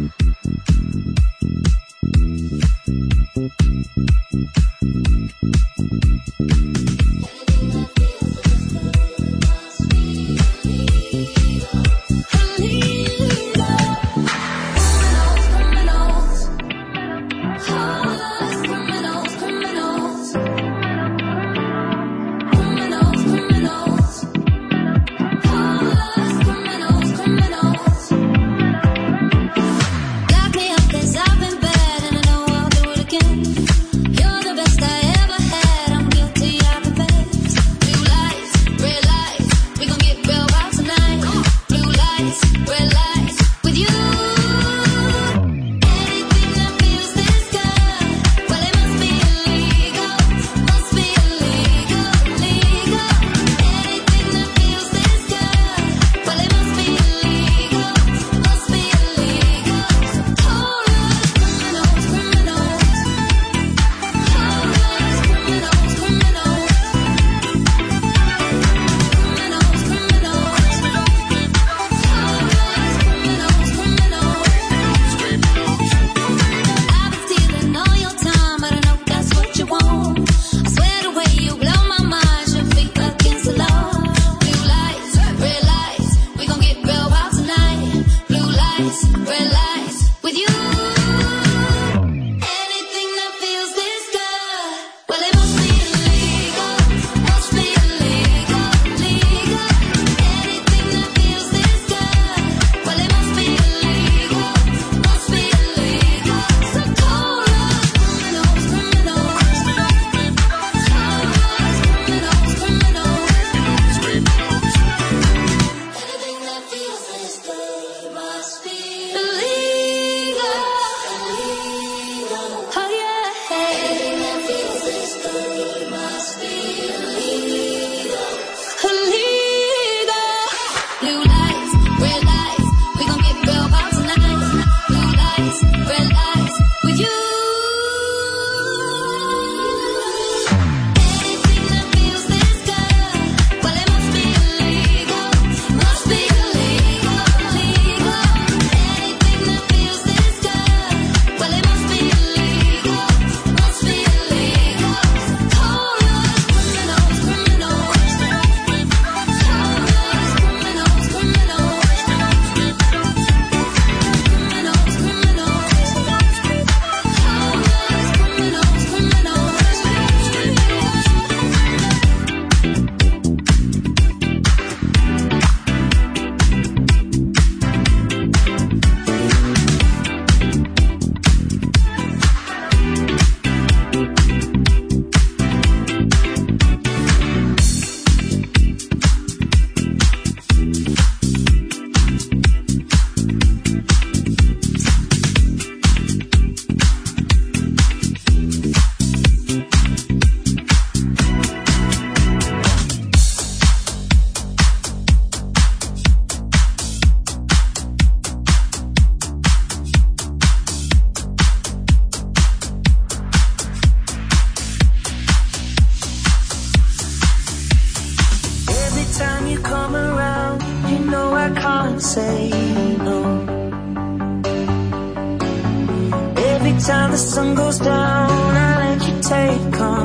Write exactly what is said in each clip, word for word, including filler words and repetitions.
time the sun goes down, I let you take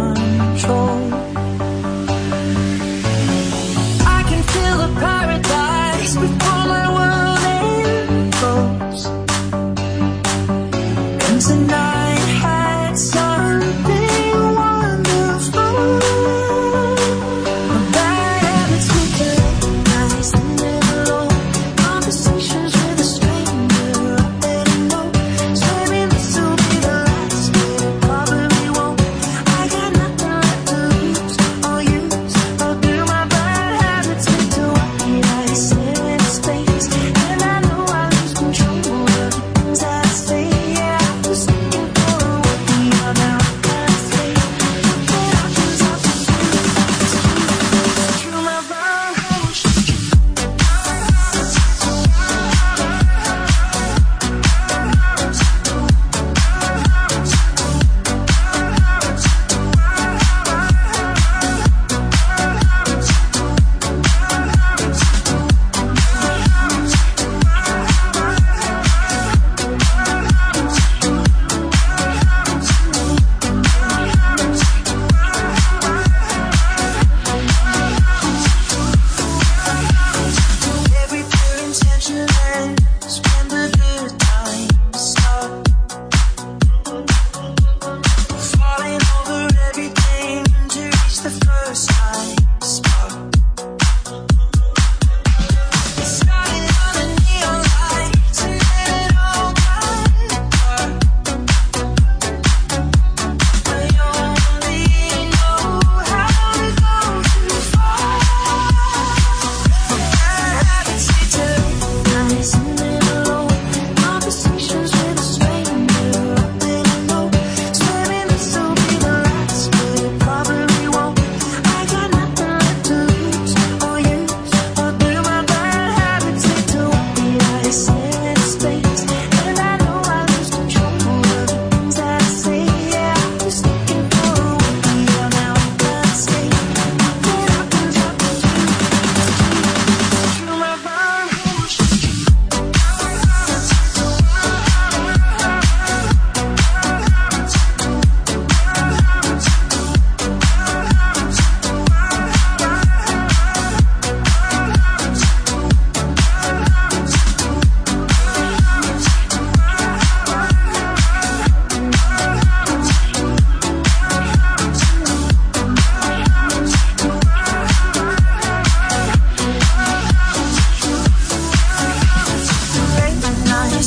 control. I can feel the paradise before my world implodes. And tonight had something wonderful. My bad habits we can recognize them never low. Conversations with a stranger, I better know. Swearing this will be the last, but it probably won't. I got nothing left to lose.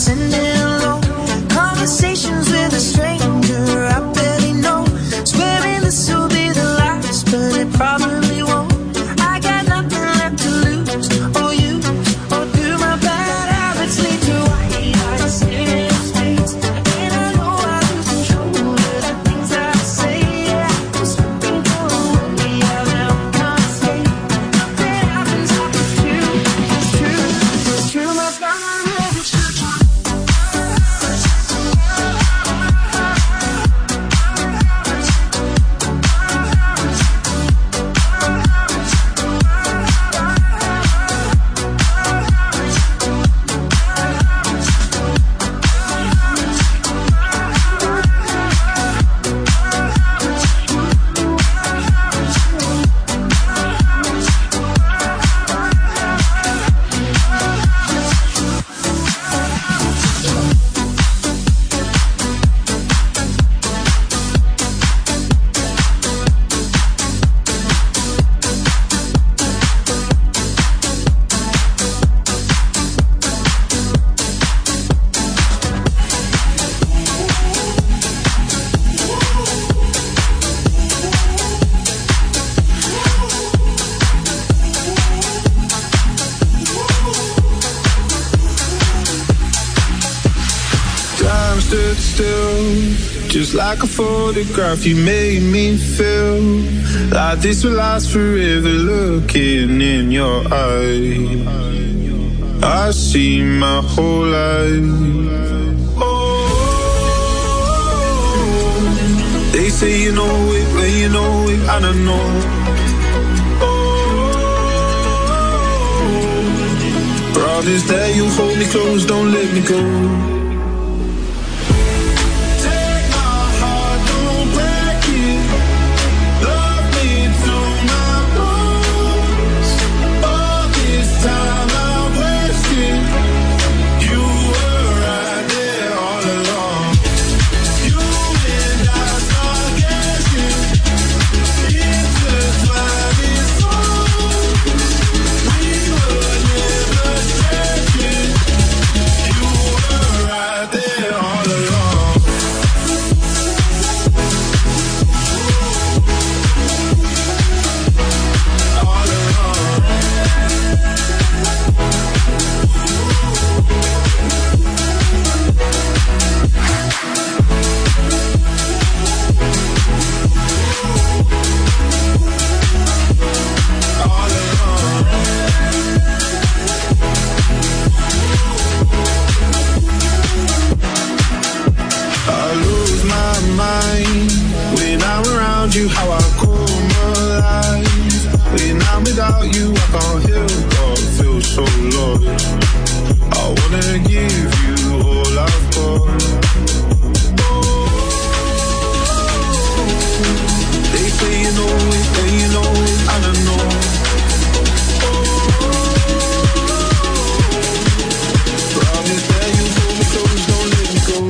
sending low conversations with a stranger I barely know. Swearing this will be the last, but it probably won't. I got nothing left to lose or use, or do my bad habits lead to white eyes in space? And I know I lose control of the things I say. Yeah, I'm slipping for a way out and I can't stay. Nothing happens after two. It's true, it's true, my family lives. Just like a photograph, you made me feel like this will last forever. Looking in your eyes, I see my whole life. Oh, they say you know it, but you know it, I don't know. Oh, promise that you hold me close, don't let me go. You how I come alive. When I'm without you, I can't help but feel so lost. I wanna give you all I've got. Oh, they say you know it, then you know it, I don't know. Oh, promise that you hold me close, don't let me go.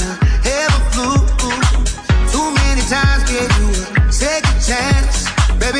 Baby,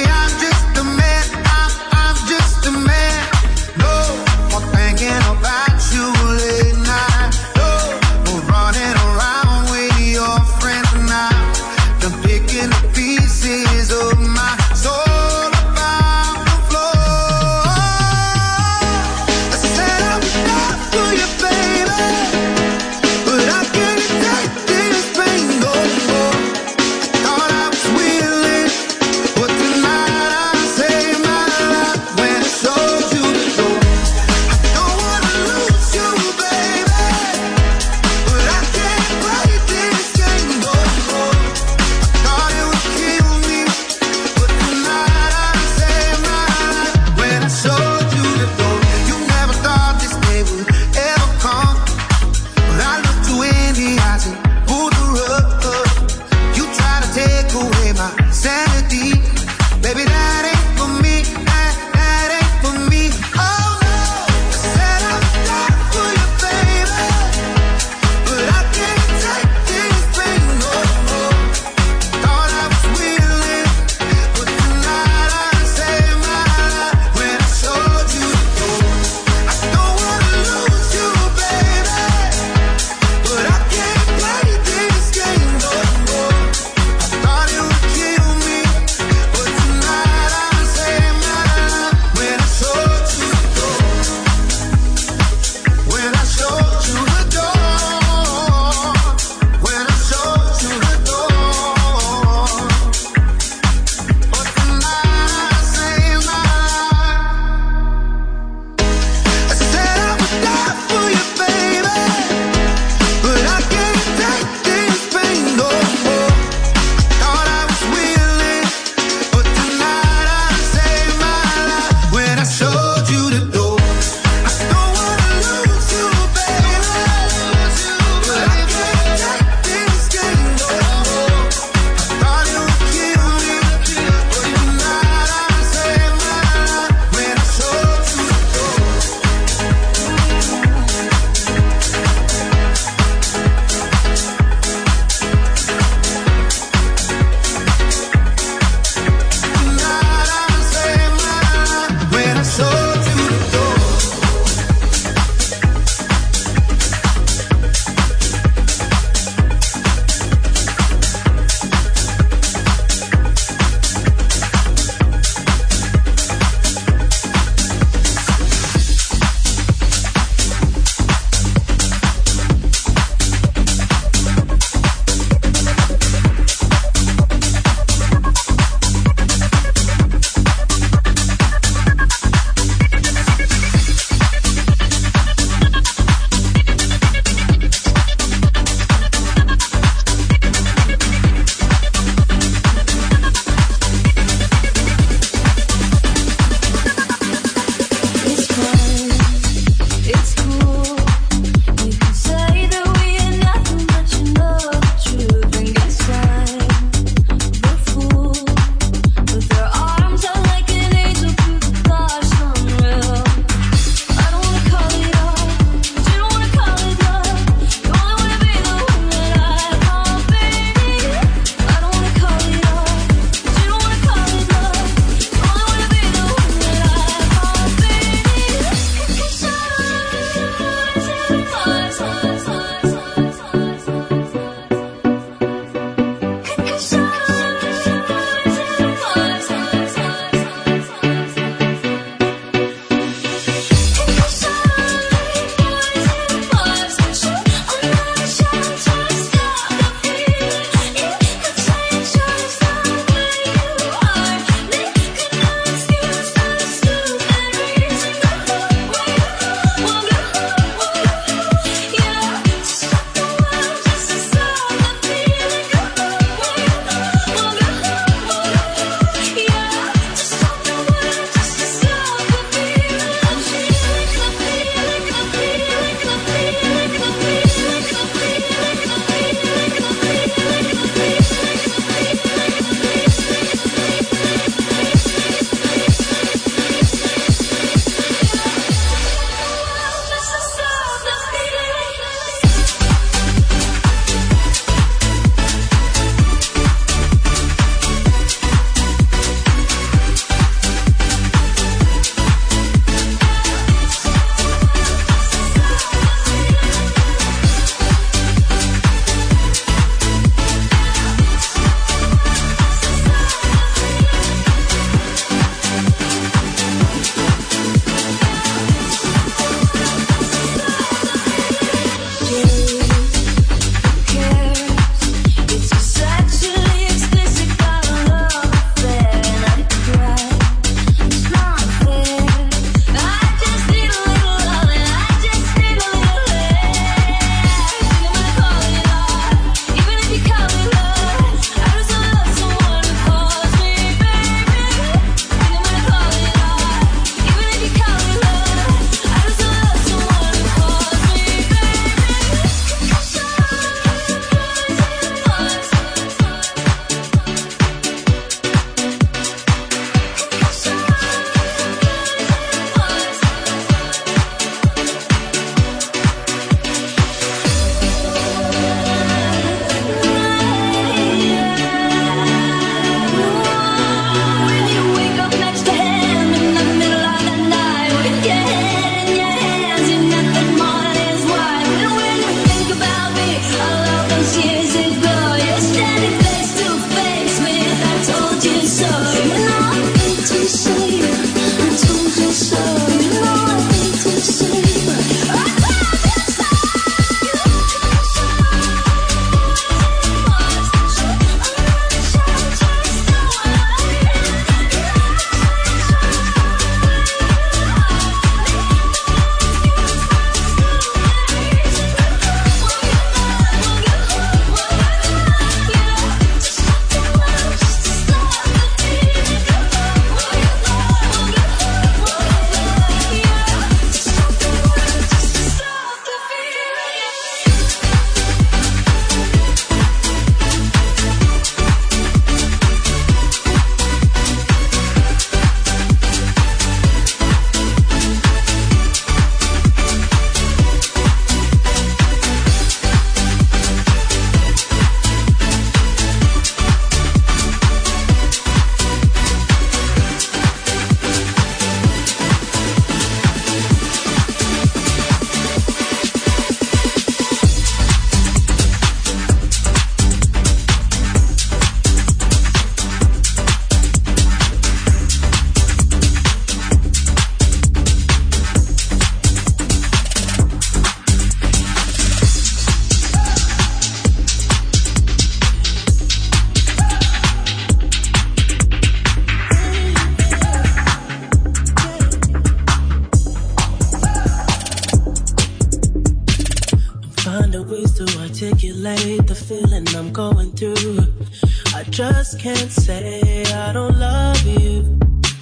articulate the feeling I'm going through. I just can't say I don't love you,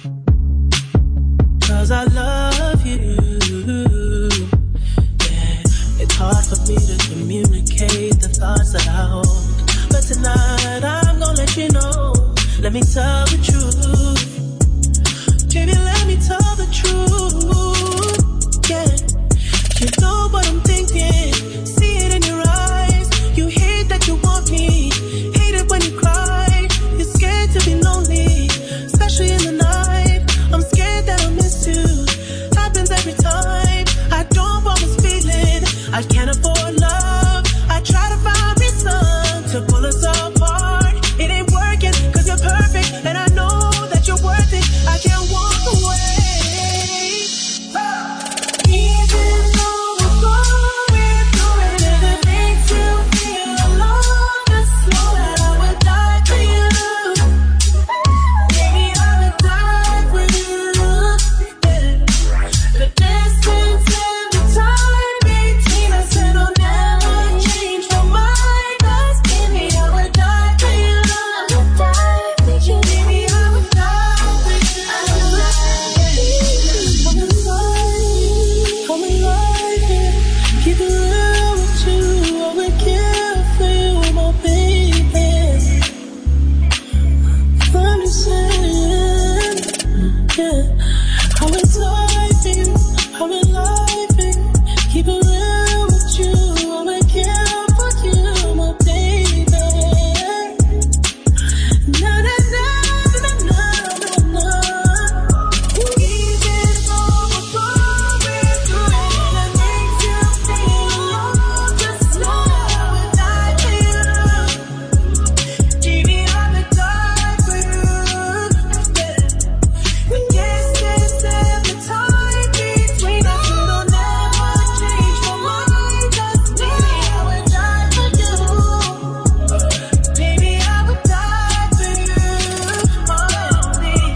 'cause I love you. Yeah, it's hard for me to communicate the thoughts that I hold, but tonight I'm gonna let you know. Let me tell the truth. Baby, let me tell the truth. Yeah, you know what I'm thinking. See it in your eyes. You hate that you want me. Hate it when you cry. You're scared to be lonely, especially in the night. I'm scared that I'll miss you. Happens every time. I don't want this feeling. I can't afford love. I try to find reason to pull us apart. It ain't working 'cause you're perfect, and I know that you're worth it. I can't walk away. Even though we're going through it, if it makes you feel alone, just know that I would die for you. Baby, I would die for you. The distance and the time between us, it'll never change for mine. 'Cause baby, I would die for you. I would die for you. Baby, I would die for you. I would die for you. I'm alive. I'm alive. Yeah. Keep it real with you. I would kill for you, my baby. I'm just saying, yeah. I'm alive, baby. I'm alive, baby. Keep it real with you. I would kill for you, my baby. Na na na na na na na. Even though we're going through it, and it makes you feel alone, just know that I would die for you. Baby, I would die for you. The distance and the time between us, it'll never change for mine. 'Cause baby, I would die for you. Baby, I would die for you. Oh, baby.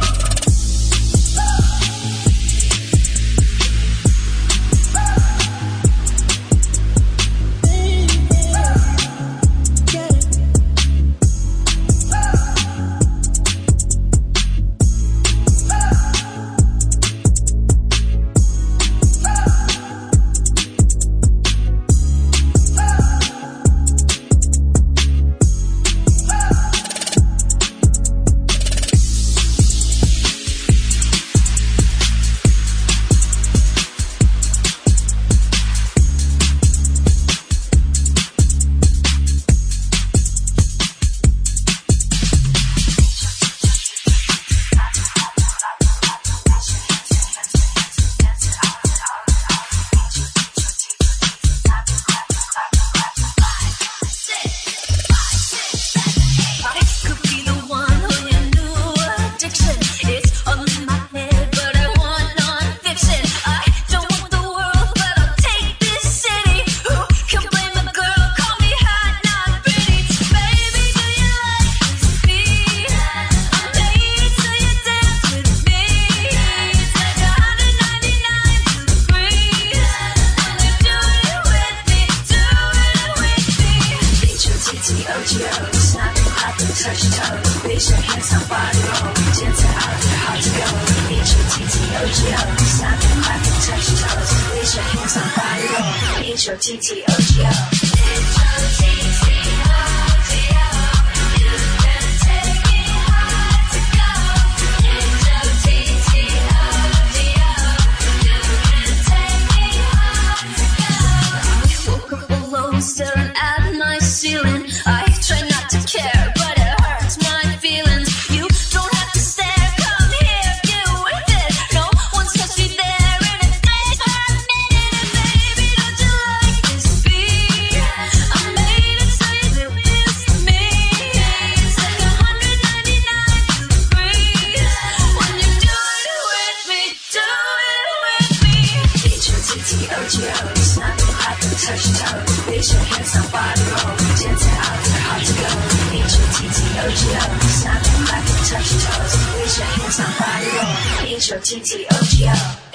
I could be the one who your new addiction. It's all in my head, but I want non-fiction. I don't want the world, but I'll take this city. Who can blame a girl? Call me hot, not pretty. Baby, do you like this beat? I'm made so you dance with me. It's like one hundred ninety-nine degrees. And you do it with me, do it with me. H O T T O G O, snapping, clapping, touch toes. Raise your hands on body roll. Dance it out, you're hard to go. H O T T O G O, snapping, clapping, touch toes. Raise your hands on body roll. H O T T O G O. H O T T O G O. You can take me hard to go. H O T T O G O. You can take me hard to go. I woke up alone, staring at my ceiling. I try not to care, but it hurts my feelings. You don't have to stare, come here, get with it. No one's touched me there in a day for a minute. And baby, don't you like this beat? I made it so you do this to me. It's like one hundred ninety-nine degrees. When you do it with me, do it with me. H O T T O G O, snapping, clapping, touch toes. Raise your hands on body roll. Dance it out, you're hard to go. H O T T O G O, snapping, clapping, touch toes. Raise your hands on body roll. H O T T O G O.